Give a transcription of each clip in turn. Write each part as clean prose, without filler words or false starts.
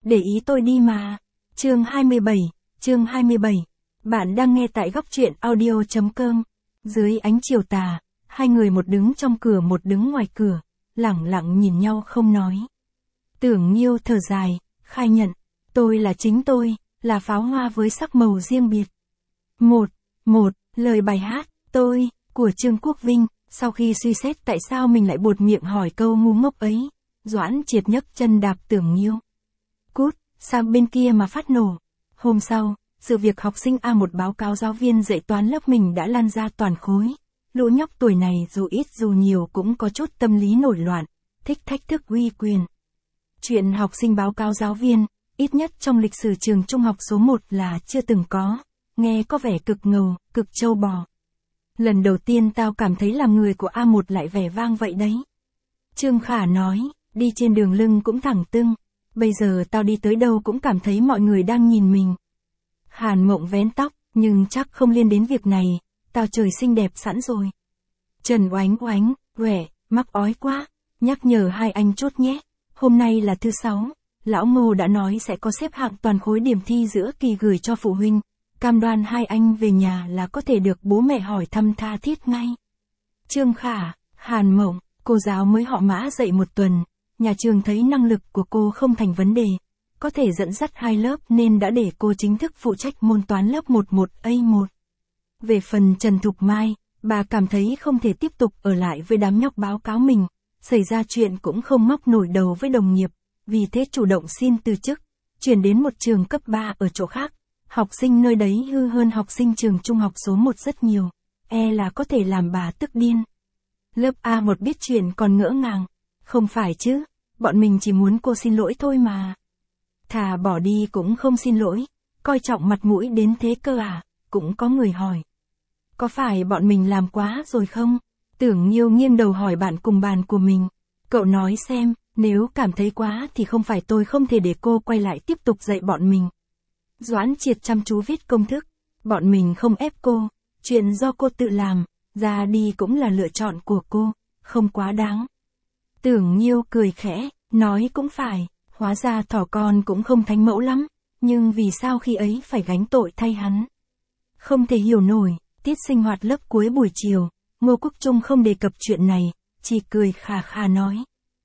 để ý tôi đi mà. Chương 27. Bạn đang nghe tại góc truyện audio.com. Dưới ánh chiều tà, hai người một đứng trong cửa một đứng ngoài cửa, lẳng lặng nhìn nhau không nói. Tưởng Nhiêu thở dài, khai nhận, tôi là chính tôi, là pháo hoa với sắc màu riêng biệt. Một, lời bài hát, tôi, của Trương Quốc Vinh. Sau khi suy xét tại sao mình lại buột miệng hỏi câu ngu ngốc ấy, Doãn Triệt nhấc chân đạp Tưởng Nhiêu. Cút, sang bên kia mà phát nổ. Hôm sau, sự việc học sinh A1 báo cáo giáo viên dạy toán lớp mình đã lan ra toàn khối. Lũ nhóc tuổi này dù ít dù nhiều cũng có chút tâm lý nổi loạn, thích thách thức uy quyền. Chuyện học sinh báo cáo giáo viên, ít nhất trong lịch sử trường trung học số 1 là chưa từng có, nghe có vẻ cực ngầu, cực trâu bò. Lần đầu tiên tao cảm thấy làm người của A1 lại vẻ vang vậy đấy. Trương Khả nói, đi trên đường lưng cũng thẳng tưng, bây giờ tao đi tới đâu cũng cảm thấy mọi người đang nhìn mình. Hàn Mộng vén tóc, nhưng chắc không liên đến việc này, tao trời xinh đẹp sẵn rồi. Trần Oánh Oánh, quẻ, mắc ói quá, nhắc nhở hai anh chốt nhé, hôm nay là thứ 6, lão Ngô đã nói sẽ có xếp hạng toàn khối điểm thi giữa kỳ gửi cho phụ huynh. Cam đoan hai anh về nhà là có thể được bố mẹ hỏi thăm tha thiết ngay. Trương Khả, Hàn Mộng, cô giáo mới họ Mã dạy một tuần, nhà trường thấy năng lực của cô không thành vấn đề, có thể dẫn dắt hai lớp nên đã để cô chính thức phụ trách môn toán lớp 11A1. Về phần Trần Thục Mai, bà cảm thấy không thể tiếp tục ở lại với đám nhóc báo cáo mình, xảy ra chuyện cũng không móc nổi đầu với đồng nghiệp, vì thế chủ động xin từ chức, chuyển đến một trường cấp 3 ở chỗ khác. Học sinh nơi đấy hư hơn học sinh trường trung học số 1 rất nhiều, là có thể làm bà tức điên. Lớp A1 biết chuyện còn ngỡ ngàng, không phải chứ, bọn mình chỉ muốn cô xin lỗi thôi mà. Thà bỏ đi cũng không xin lỗi, coi trọng mặt mũi đến thế cơ à, cũng có người hỏi. Có phải bọn mình làm quá rồi không? Tưởng Nhiêu nghiêng đầu hỏi bạn cùng bàn của mình. Cậu nói xem, nếu cảm thấy quá thì không phải tôi không thể để cô quay lại tiếp tục dạy bọn mình. Doãn Triệt chăm chú viết công thức, bọn mình không ép cô, chuyện do cô tự làm, ra đi cũng là lựa chọn của cô, không quá đáng. Tưởng Nhiêu cười khẽ, nói cũng phải, hóa ra thỏ con cũng không thánh mẫu lắm, nhưng vì sao khi ấy phải gánh tội thay hắn? Không thể hiểu nổi, tiết sinh hoạt lớp cuối buổi chiều, Ngô Quốc Trung không đề cập chuyện này, chỉ cười khà khà nói.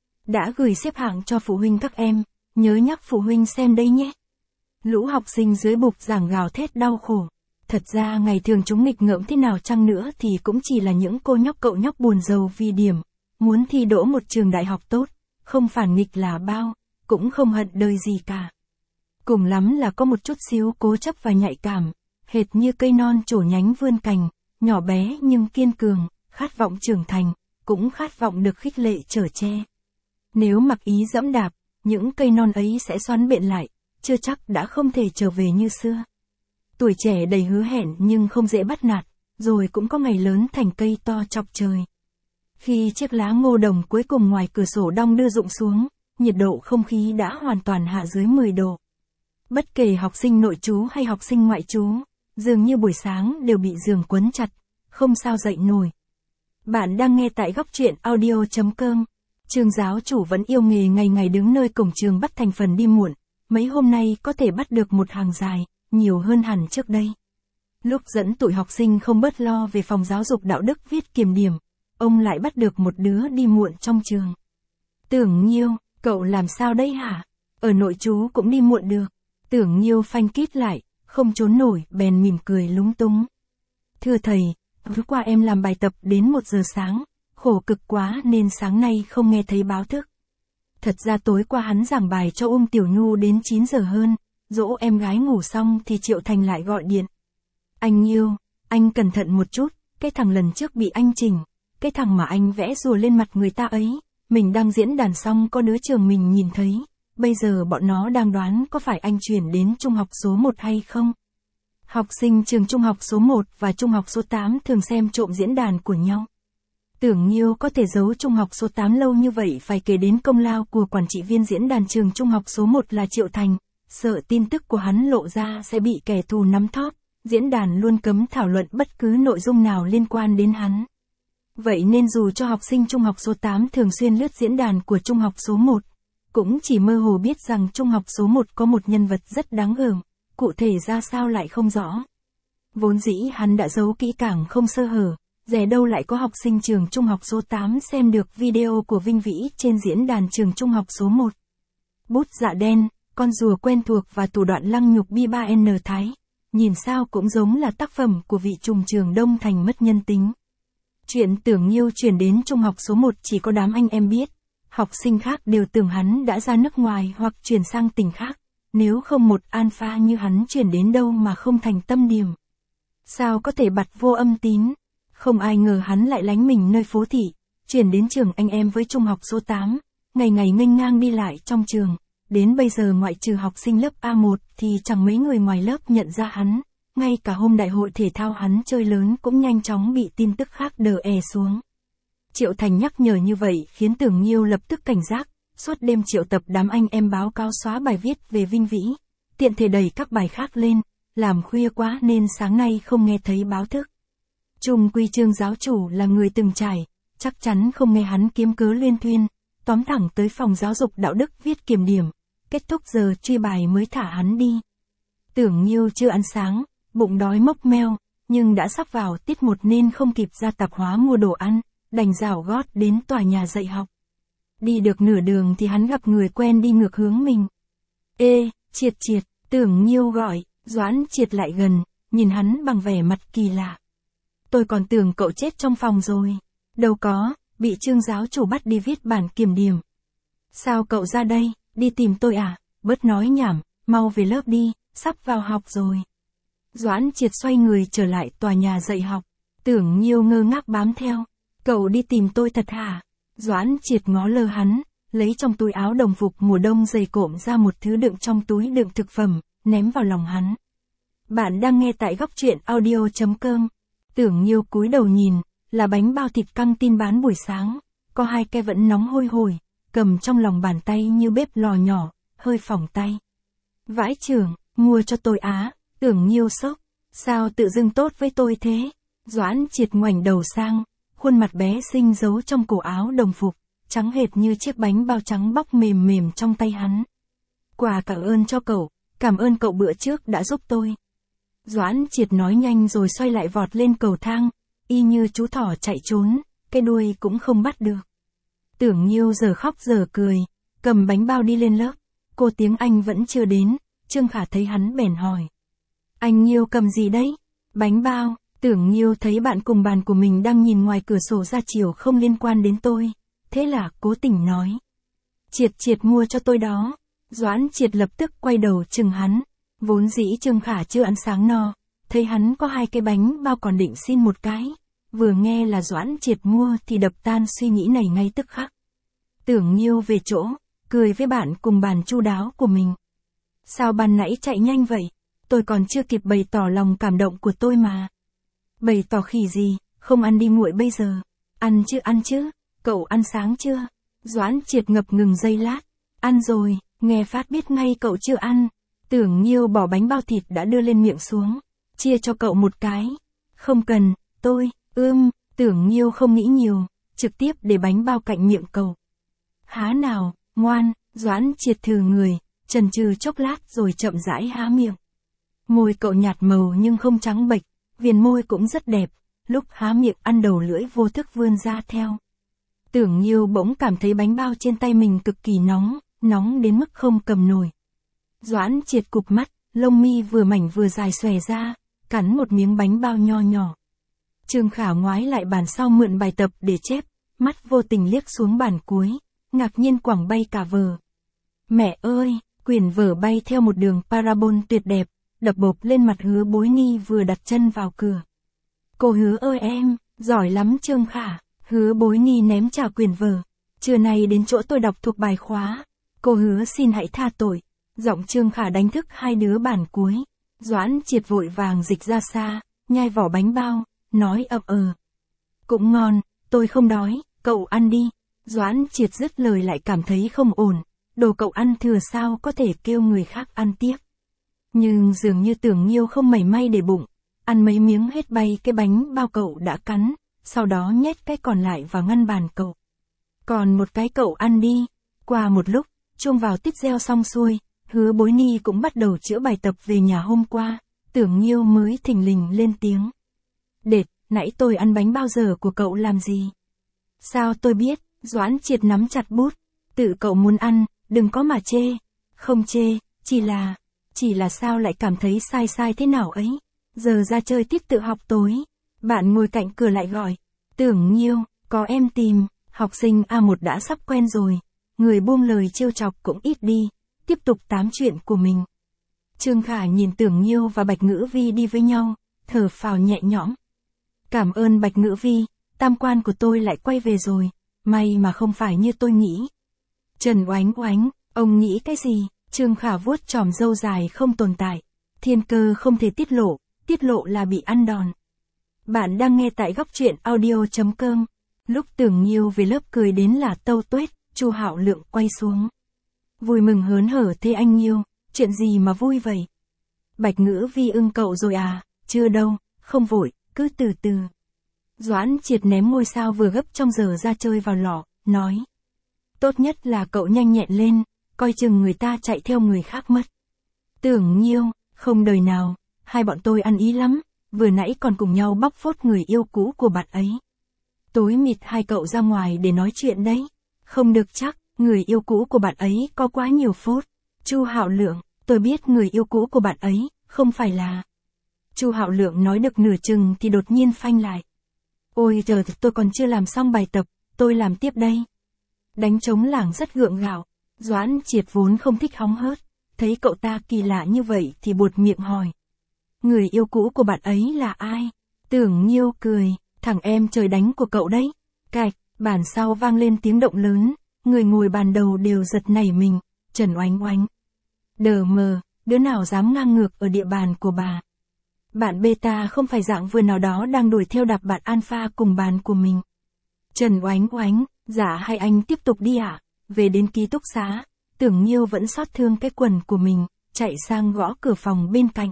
Đã gửi xếp hạng cho phụ huynh các em, nhớ nhắc phụ huynh xem đây nhé. Lũ học sinh dưới bục giảng gào thét đau khổ. Thật ra ngày thường chúng nghịch ngợm thế nào chăng nữa thì cũng chỉ là những cô nhóc cậu nhóc buồn rầu vì điểm, muốn thi đỗ một trường đại học tốt, không phản nghịch là bao, cũng không hận đời gì cả. Cùng lắm là có một chút xíu cố chấp và nhạy cảm, hệt như cây non trổ nhánh vươn cành, nhỏ bé nhưng kiên cường, khát vọng trưởng thành, cũng khát vọng được khích lệ chở che. Nếu mặc ý dẫm đạp, những cây non ấy sẽ xoắn bện lại, chưa chắc đã không thể trở về như xưa. Tuổi trẻ đầy hứa hẹn nhưng không dễ bắt nạt, rồi cũng có ngày lớn thành cây to chọc trời. Khi chiếc lá ngô đồng cuối cùng ngoài cửa sổ đong đưa rụng xuống, nhiệt độ không khí đã hoàn toàn hạ dưới 10 độ. Bất kể học sinh nội trú hay học sinh ngoại trú, dường như buổi sáng đều bị giường quấn chặt, không sao dậy nổi. Bạn đang nghe tại góc truyện audio.com. Trường giáo chủ vẫn yêu nghề ngày ngày đứng nơi cổng trường bắt thành phần đi muộn. Mấy hôm nay có thể bắt được một hàng dài, nhiều hơn hẳn trước đây. Lúc dẫn tụi học sinh không bớt lo về phòng giáo dục đạo đức viết kiểm điểm, ông lại bắt được một đứa đi muộn trong trường. Tưởng Nhiêu, cậu làm sao đây hả? Ở nội trú cũng đi muộn được. Tưởng Nhiêu phanh kít lại, không trốn nổi, bèn mỉm cười lúng túng. Thưa thầy, vừa qua em làm bài tập đến 1 giờ sáng, khổ cực quá nên sáng nay không nghe thấy báo thức. Thật ra tối qua hắn giảng bài cho Tiểu Nhu đến 9 giờ hơn, dỗ em gái ngủ xong thì Triệu Thành lại gọi điện. Anh Nhiêu, anh cẩn thận một chút, cái thằng lần trước bị anh chỉnh, cái thằng mà anh vẽ rùa lên mặt người ta ấy, mình đang diễn đàn xong có đứa trường mình nhìn thấy, bây giờ bọn nó đang đoán có phải anh chuyển đến trung học số 1 hay không. Học sinh trường trung học số 1 và trung học số 8 thường xem trộm diễn đàn của nhau. Tưởng Nhiêu có thể giấu trung học số 8 lâu như vậy phải kể đến công lao của quản trị viên diễn đàn trường trung học số 1 là Triệu Thành, sợ tin tức của hắn lộ ra sẽ bị kẻ thù nắm thóp, diễn đàn luôn cấm thảo luận bất cứ nội dung nào liên quan đến hắn. Vậy nên dù cho học sinh trung học số 8 thường xuyên lướt diễn đàn của trung học số 1, cũng chỉ mơ hồ biết rằng trung học số 1 có một nhân vật rất đáng gờm, cụ thể ra sao lại không rõ. Vốn dĩ hắn đã giấu kỹ càng không sơ hở, dè đâu lại có học sinh trường trung học số 8 xem được video của Vinh Vĩ trên diễn đàn trường trung học số 1. Bút dạ đen, con rùa quen thuộc và thủ đoạn lăng nhục Bi3N Thái, nhìn sao cũng giống là tác phẩm của vị trùm trường Đông Thành mất nhân tính. Chuyện Tưởng Nhiêu chuyển đến trung học số 1 chỉ có đám anh em biết, học sinh khác đều tưởng hắn đã ra nước ngoài hoặc chuyển sang tỉnh khác, nếu không một alpha như hắn chuyển đến đâu mà không thành tâm điểm. Sao có thể bặt vô âm tín, không ai ngờ hắn lại lánh mình nơi phố thị, chuyển đến trường anh em với trung học số 8, ngày ngày nghênh ngang đi lại trong trường, đến bây giờ ngoại trừ học sinh lớp A1 thì chẳng mấy người ngoài lớp nhận ra hắn, ngay cả hôm đại hội thể thao hắn chơi lớn cũng nhanh chóng bị tin tức khác đè xuống. Triệu Thành nhắc nhở như vậy khiến Tưởng Nhiêu lập tức cảnh giác, suốt đêm triệu tập đám anh em báo cáo xóa bài viết về Vinh Vĩ, tiện thể đẩy các bài khác lên, làm khuya quá nên sáng nay không nghe thấy báo thức. Trung quy Trương giáo chủ là người từng trải, chắc chắn không nghe hắn kiếm cớ luyên thuyên, tóm thẳng tới phòng giáo dục đạo đức viết kiểm điểm, kết thúc giờ truy bài mới thả hắn đi. Tưởng Nhiêu chưa ăn sáng, bụng đói mốc meo, nhưng đã sắp vào tiết 1 nên không kịp ra tạp hóa mua đồ ăn, đành rảo gót đến tòa nhà dạy học. Đi được nửa đường thì hắn gặp người quen đi ngược hướng mình. Ê, Triệt Triệt, Tưởng Nhiêu gọi, Doãn Triệt lại gần, nhìn hắn bằng vẻ mặt kỳ lạ. Tôi còn tưởng cậu chết trong phòng rồi. Đâu có, bị Trương giáo chủ bắt đi viết bản kiểm điểm. Sao cậu ra đây, đi tìm tôi à? Bớt nói nhảm, mau về lớp đi, sắp vào học rồi. Doãn Triệt xoay người trở lại tòa nhà dạy học. Tưởng Nhiêu ngơ ngác bám theo. Cậu đi tìm tôi thật hả? Doãn Triệt ngó lơ hắn, lấy trong túi áo đồng phục mùa đông dày cộm ra một thứ đựng trong túi đựng thực phẩm, ném vào lòng hắn. Bạn đang nghe tại góc truyện audio.com. Tưởng Nhiêu cúi đầu nhìn, là bánh bao thịt căng tin bán buổi sáng, có 2 cái vẫn nóng hôi hổi, cầm trong lòng bàn tay như bếp lò nhỏ, hơi phỏng tay. Vãi chưởng, mua cho tôi á. Tưởng Nhiêu sốc, sao tự dưng tốt với tôi thế? Doãn Triệt ngoảnh đầu sang, khuôn mặt bé xinh giấu trong cổ áo đồng phục, trắng hệt như chiếc bánh bao trắng bóc mềm mềm trong tay hắn. Quà cảm ơn cho cậu, cảm ơn cậu bữa trước đã giúp tôi. Doãn Triệt nói nhanh rồi xoay lại vọt lên cầu thang, y như chú thỏ chạy trốn, cái đuôi cũng không bắt được. Tưởng Nhiêu giờ khóc giờ cười, cầm bánh bao đi lên lớp, cô tiếng Anh vẫn chưa đến, Trương Khả thấy hắn bèn hỏi. Anh Nhiêu cầm gì đấy? Bánh bao. Tưởng Nhiêu thấy bạn cùng bàn của mình đang nhìn ngoài cửa sổ ra chiều không liên quan đến tôi, thế là cố tình nói. Triệt Triệt mua cho tôi đó. Doãn Triệt lập tức quay đầu chừng hắn, vốn dĩ Trương Khả chưa ăn sáng no, thấy hắn có 2 cái bánh bao còn định xin một cái, vừa nghe là Doãn Triệt mua thì đập tan suy nghĩ này ngay tức khắc. Tưởng Nhiêu về chỗ, cười với bạn cùng bàn chu đáo của mình. Sao ban nãy chạy nhanh vậy? Tôi còn chưa kịp bày tỏ lòng cảm động của tôi mà. Bày tỏ khỉ gì, không ăn đi nguội bây giờ. Ăn chứ, cậu ăn sáng chưa? Doãn Triệt ngập ngừng giây lát. Ăn rồi, nghe phát biết ngay cậu chưa ăn. Tưởng Nhiêu bỏ bánh bao thịt đã đưa lên miệng xuống. Chia cho cậu một cái. Không cần, tôi, Tưởng Nhiêu không nghĩ nhiều, trực tiếp để bánh bao cạnh miệng cậu. Há nào, ngoan, Doãn Triệt thừ người, chần chừ chốc lát rồi chậm rãi há miệng. Môi cậu nhạt màu nhưng không trắng bệch, viền môi cũng rất đẹp, lúc há miệng ăn đầu lưỡi vô thức vươn ra theo. Tưởng Nhiêu bỗng cảm thấy bánh bao trên tay mình cực kỳ nóng đến mức không cầm nổi. Doãn Triệt cụp mắt, lông mi vừa mảnh vừa dài xòe ra, cắn một miếng bánh bao nho nhỏ. Trương Khả ngoái lại bàn sau mượn bài tập để chép, mắt vô tình liếc xuống bàn cuối, ngạc nhiên quẳng bay cả vở. Mẹ ơi, quyển vở bay theo một đường parabol tuyệt đẹp, đập bộp lên mặt Hứa Bối Ni vừa đặt chân vào cửa. Cô Hứa ơi em, giỏi lắm Trương Khả. Hứa Bối Ni ném trả quyển vở. Trưa nay đến chỗ tôi đọc thuộc bài khóa. Cô Hứa xin hãy tha tội. Giọng Trương Khả đánh thức 2 đứa bàn cuối. Doãn Triệt vội vàng dịch ra xa, nhai vỏ bánh bao, nói cũng ngon, tôi không đói, cậu ăn đi. Doãn Triệt dứt lời lại cảm thấy không ổn, đồ cậu ăn thừa sao có thể kêu người khác ăn tiếp. Nhưng dường như Tưởng Nhiêu không mảy may để bụng, ăn mấy miếng hết bay cái bánh bao cậu đã cắn, sau đó nhét cái còn lại vào ngăn bàn cậu. Còn một cái cậu ăn đi. Qua một lúc, Chuông vào tít reo xong xuôi, Hứa Bối Ni cũng bắt đầu chữa bài tập về nhà hôm qua, Tưởng Nhiêu mới thình lình lên tiếng. Đệt, nãy tôi ăn bánh bao giờ của cậu làm gì? Sao tôi biết, Doãn Triệt nắm chặt bút. Tự cậu muốn ăn, đừng có mà chê. Không chê, chỉ là sao lại cảm thấy sai sai thế nào ấy. Giờ ra chơi tiếp tự học tối. Bạn ngồi cạnh cửa lại gọi. Tưởng Nhiêu, có em tìm, học sinh A1 đã sắp quen rồi. Người buông lời trêu chọc cũng ít đi, tiếp tục tám chuyện của mình. Trương Khả nhìn Tưởng Nhiêu và Bạch Ngữ Vi đi với nhau, thở phào nhẹ nhõm. Cảm ơn Bạch Ngữ Vi, tam quan của tôi lại quay về rồi, may mà không phải như tôi nghĩ. Trần Oánh Oánh, ông nghĩ cái gì? Trương Khả vuốt chòm râu dài không tồn tại. Thiên cơ không thể tiết lộ là bị ăn đòn. Bạn đang nghe tại góc truyện audio.com. Lúc Tưởng Nhiêu về lớp cười đến là tâu tuét, Chu Hạo Lượng quay xuống. Vui mừng hớn hở thế anh Nhiêu, chuyện gì mà vui vậy? Bạch Ngữ Vi ưng cậu rồi à? Chưa đâu, không vội, cứ từ từ. Doãn Triệt ném ngôi sao vừa gấp trong giờ ra chơi vào lọ, nói. Tốt nhất là cậu nhanh nhẹn lên, coi chừng người ta chạy theo người khác mất. Tưởng Nhiêu, không đời nào, hai bọn tôi ăn ý lắm, vừa nãy còn cùng nhau bóc phốt người yêu cũ của bạn ấy. Tối mịt hai cậu ra ngoài để nói chuyện đấy. Không được chắc, người yêu cũ của bạn ấy có quá nhiều phốt. Chu Hạo Lượng, tôi biết người yêu cũ của bạn ấy, không phải là. Chu Hạo Lượng nói được nửa chừng thì đột nhiên phanh lại. Ôi trời, tôi còn chưa làm xong bài tập, tôi làm tiếp đây. Đánh trống lảng rất gượng gạo. Doãn Triệt vốn không thích hóng hớt, thấy cậu ta kỳ lạ như vậy thì buột miệng hỏi. Người yêu cũ của bạn ấy là ai? Tưởng Nhiêu cười, thằng em trời đánh của cậu đấy. Cạch, bàn sau vang lên tiếng động lớn, người ngồi bàn đầu đều giật nảy mình. Trần Oánh Oánh. Đờ mờ, đứa nào dám ngang ngược ở địa bàn của bà? Bạn beta không phải dạng vừa nào đó đang đuổi theo đạp bạn alpha cùng bàn của mình. Trần Oánh Oánh, dạ hay anh tiếp tục đi ạ? Về đến ký túc xá, Tưởng Nhiêu vẫn xót thương cái quần của mình, chạy sang gõ cửa phòng bên cạnh.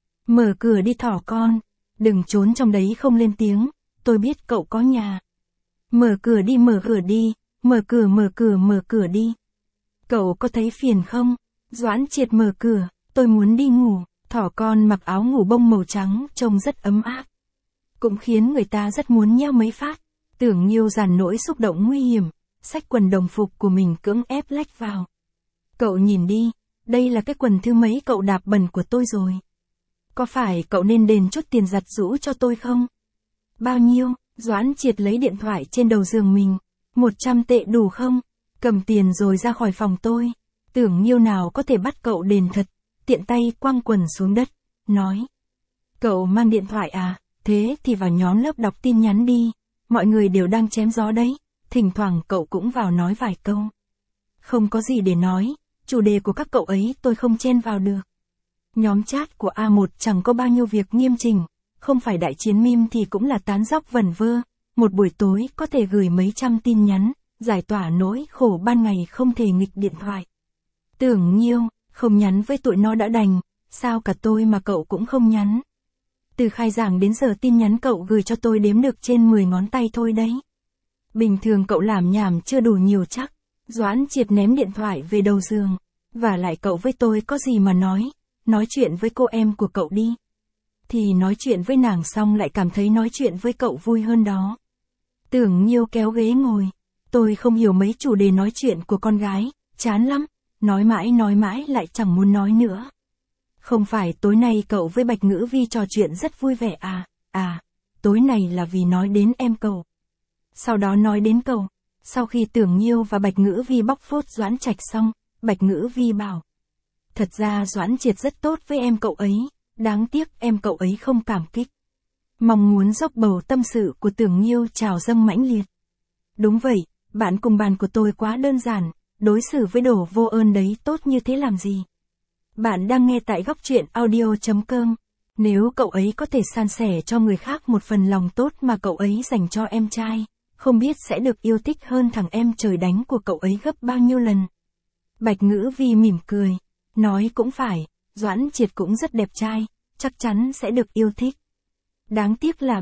Mở cửa đi thỏ con, đừng trốn trong đấy không lên tiếng, tôi biết cậu có nhà. Mở cửa đi, mở cửa đi. Cậu có thấy phiền không? Doãn Triệt mở cửa, tôi muốn đi ngủ. Thỏ con mặc áo ngủ bông màu trắng trông rất ấm áp. Cũng khiến người ta rất muốn nheo mấy phát. Tưởng Nhiêu dàn nỗi xúc động nguy hiểm, xách quần đồng phục của mình cưỡng ép lách vào. Cậu nhìn đi, đây là cái quần thứ mấy cậu đạp bẩn của tôi rồi. Có phải cậu nên đền chút tiền giặt giũ cho tôi không? Bao nhiêu? Doãn Triệt lấy điện thoại trên đầu giường mình. 100 tệ đủ không? Cầm tiền rồi ra khỏi phòng tôi. Tưởng Nhiêu nào có thể bắt cậu đền thật, tiện tay quăng quần xuống đất, nói. Cậu mang điện thoại à? Thế thì vào nhóm lớp đọc tin nhắn đi. Mọi người đều đang chém gió đấy. Thỉnh thoảng cậu cũng vào nói vài câu. Không có gì để nói, chủ đề của các cậu ấy tôi không chen vào được. Nhóm chat của A1 chẳng có bao nhiêu việc nghiêm chỉnh, không phải đại chiến meme thì cũng là tán dóc vẩn vơ. Một buổi tối có thể gửi mấy trăm tin nhắn, giải tỏa nỗi khổ ban ngày không thể nghịch điện thoại. Tưởng Nhiêu, không nhắn với tụi nó đã đành, sao cả tôi mà cậu cũng không nhắn. Từ khai giảng đến giờ tin nhắn cậu gửi cho tôi đếm được trên 10 ngón tay thôi đấy. Bình thường cậu làm nhảm chưa đủ nhiều chắc. Doãn Triệt ném điện thoại về đầu giường. Và lại cậu với tôi có gì mà nói chuyện với cô em của cậu đi. Thì nói chuyện với nàng xong lại cảm thấy nói chuyện với cậu vui hơn đó. Tưởng Nhiêu kéo ghế ngồi. Tôi không hiểu mấy chủ đề nói chuyện của con gái, chán lắm, nói mãi lại chẳng muốn nói nữa. Không phải tối nay cậu với Bạch Ngữ Vi trò chuyện rất vui vẻ à? À, tối nay là vì nói đến em cậu. Sau đó nói đến cậu. Sau khi Tưởng Nhiêu và Bạch Ngữ Vi bóc phốt Doãn Trạch xong, Bạch Ngữ Vi bảo. Thật ra Doãn Triệt rất tốt với em cậu ấy, đáng tiếc em cậu ấy không cảm kích. Mong muốn dốc bầu tâm sự của Tưởng Nhiêu trào dâng mãnh liệt. Đúng vậy, bạn cùng bàn của tôi quá đơn giản, đối xử với đồ vô ơn đấy tốt như thế làm gì. Bạn đang nghe tại góc truyện audio.com. Nếu cậu ấy có thể san sẻ cho người khác một phần lòng tốt mà cậu ấy dành cho em trai, không biết sẽ được yêu thích hơn thằng em trời đánh của cậu ấy gấp bao nhiêu lần. Bạch Ngữ Vi mỉm cười, nói cũng phải, Doãn Triệt cũng rất đẹp trai, chắc chắn sẽ được yêu thích. Đáng tiếc là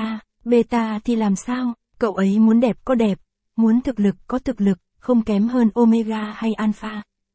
beta thì làm sao, cậu ấy muốn đẹp có đẹp, muốn thực lực có thực lực, không kém hơn Omega hay Alpha,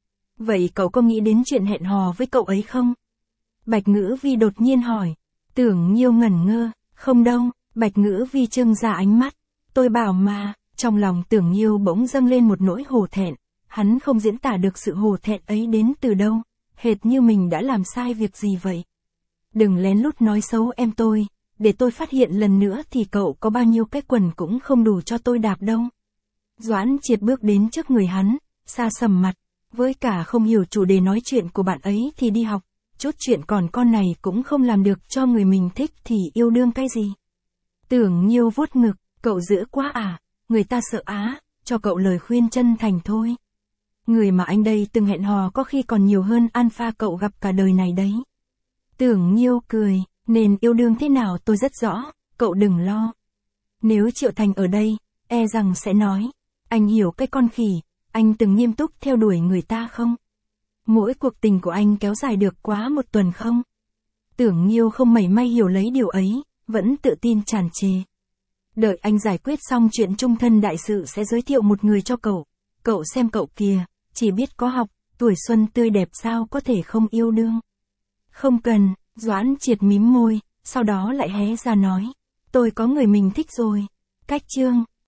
Vậy cậu có nghĩ đến chuyện hẹn hò với cậu ấy không? Bạch Ngữ Vi đột nhiên hỏi. Tưởng Nhiêu ngẩn ngơ, không đâu, Bạch Ngữ Vi trưng ra ánh mắt. Tôi bảo mà, trong lòng Tưởng Nhiêu bỗng dâng lên một nỗi hổ thẹn. Hắn không diễn tả được sự hổ thẹn ấy đến từ đâu, hệt như mình đã làm sai việc gì vậy. Đừng lén lút nói xấu em tôi, để tôi phát hiện lần nữa thì cậu có bao nhiêu cái quần cũng không đủ cho tôi đạp đâu. Doãn Triệt bước đến trước người hắn, xa sầm mặt, với cả không hiểu chủ đề nói chuyện của bạn ấy thì đi học, chút chuyện còn con này cũng không làm được cho người mình thích thì yêu đương cái gì. Tưởng Nhiêu vuốt ngực, cậu dữ quá à, người ta sợ á, cho cậu lời khuyên chân thành thôi. Người mà anh đây từng hẹn hò có khi còn nhiều hơn alpha cậu gặp cả đời này đấy. Tưởng Nhiêu cười, nên yêu đương thế nào tôi rất rõ, cậu đừng lo. Nếu Triệu Thành ở đây, e rằng sẽ nói, anh hiểu cái con khỉ, anh từng nghiêm túc theo đuổi người ta không? Mỗi cuộc tình của anh kéo dài được quá một tuần không? Tưởng Nhiêu không mảy may hiểu lấy điều ấy, vẫn tự tin tràn trề. Đợi anh giải quyết xong chuyện chung thân đại sự sẽ giới thiệu một người cho cậu. Cậu xem cậu kìa, chỉ biết có học, tuổi xuân tươi đẹp sao có thể không yêu đương. Không cần, Doãn Triệt mím môi, sau đó lại hé ra nói. Tôi có người mình thích rồi. Cách chương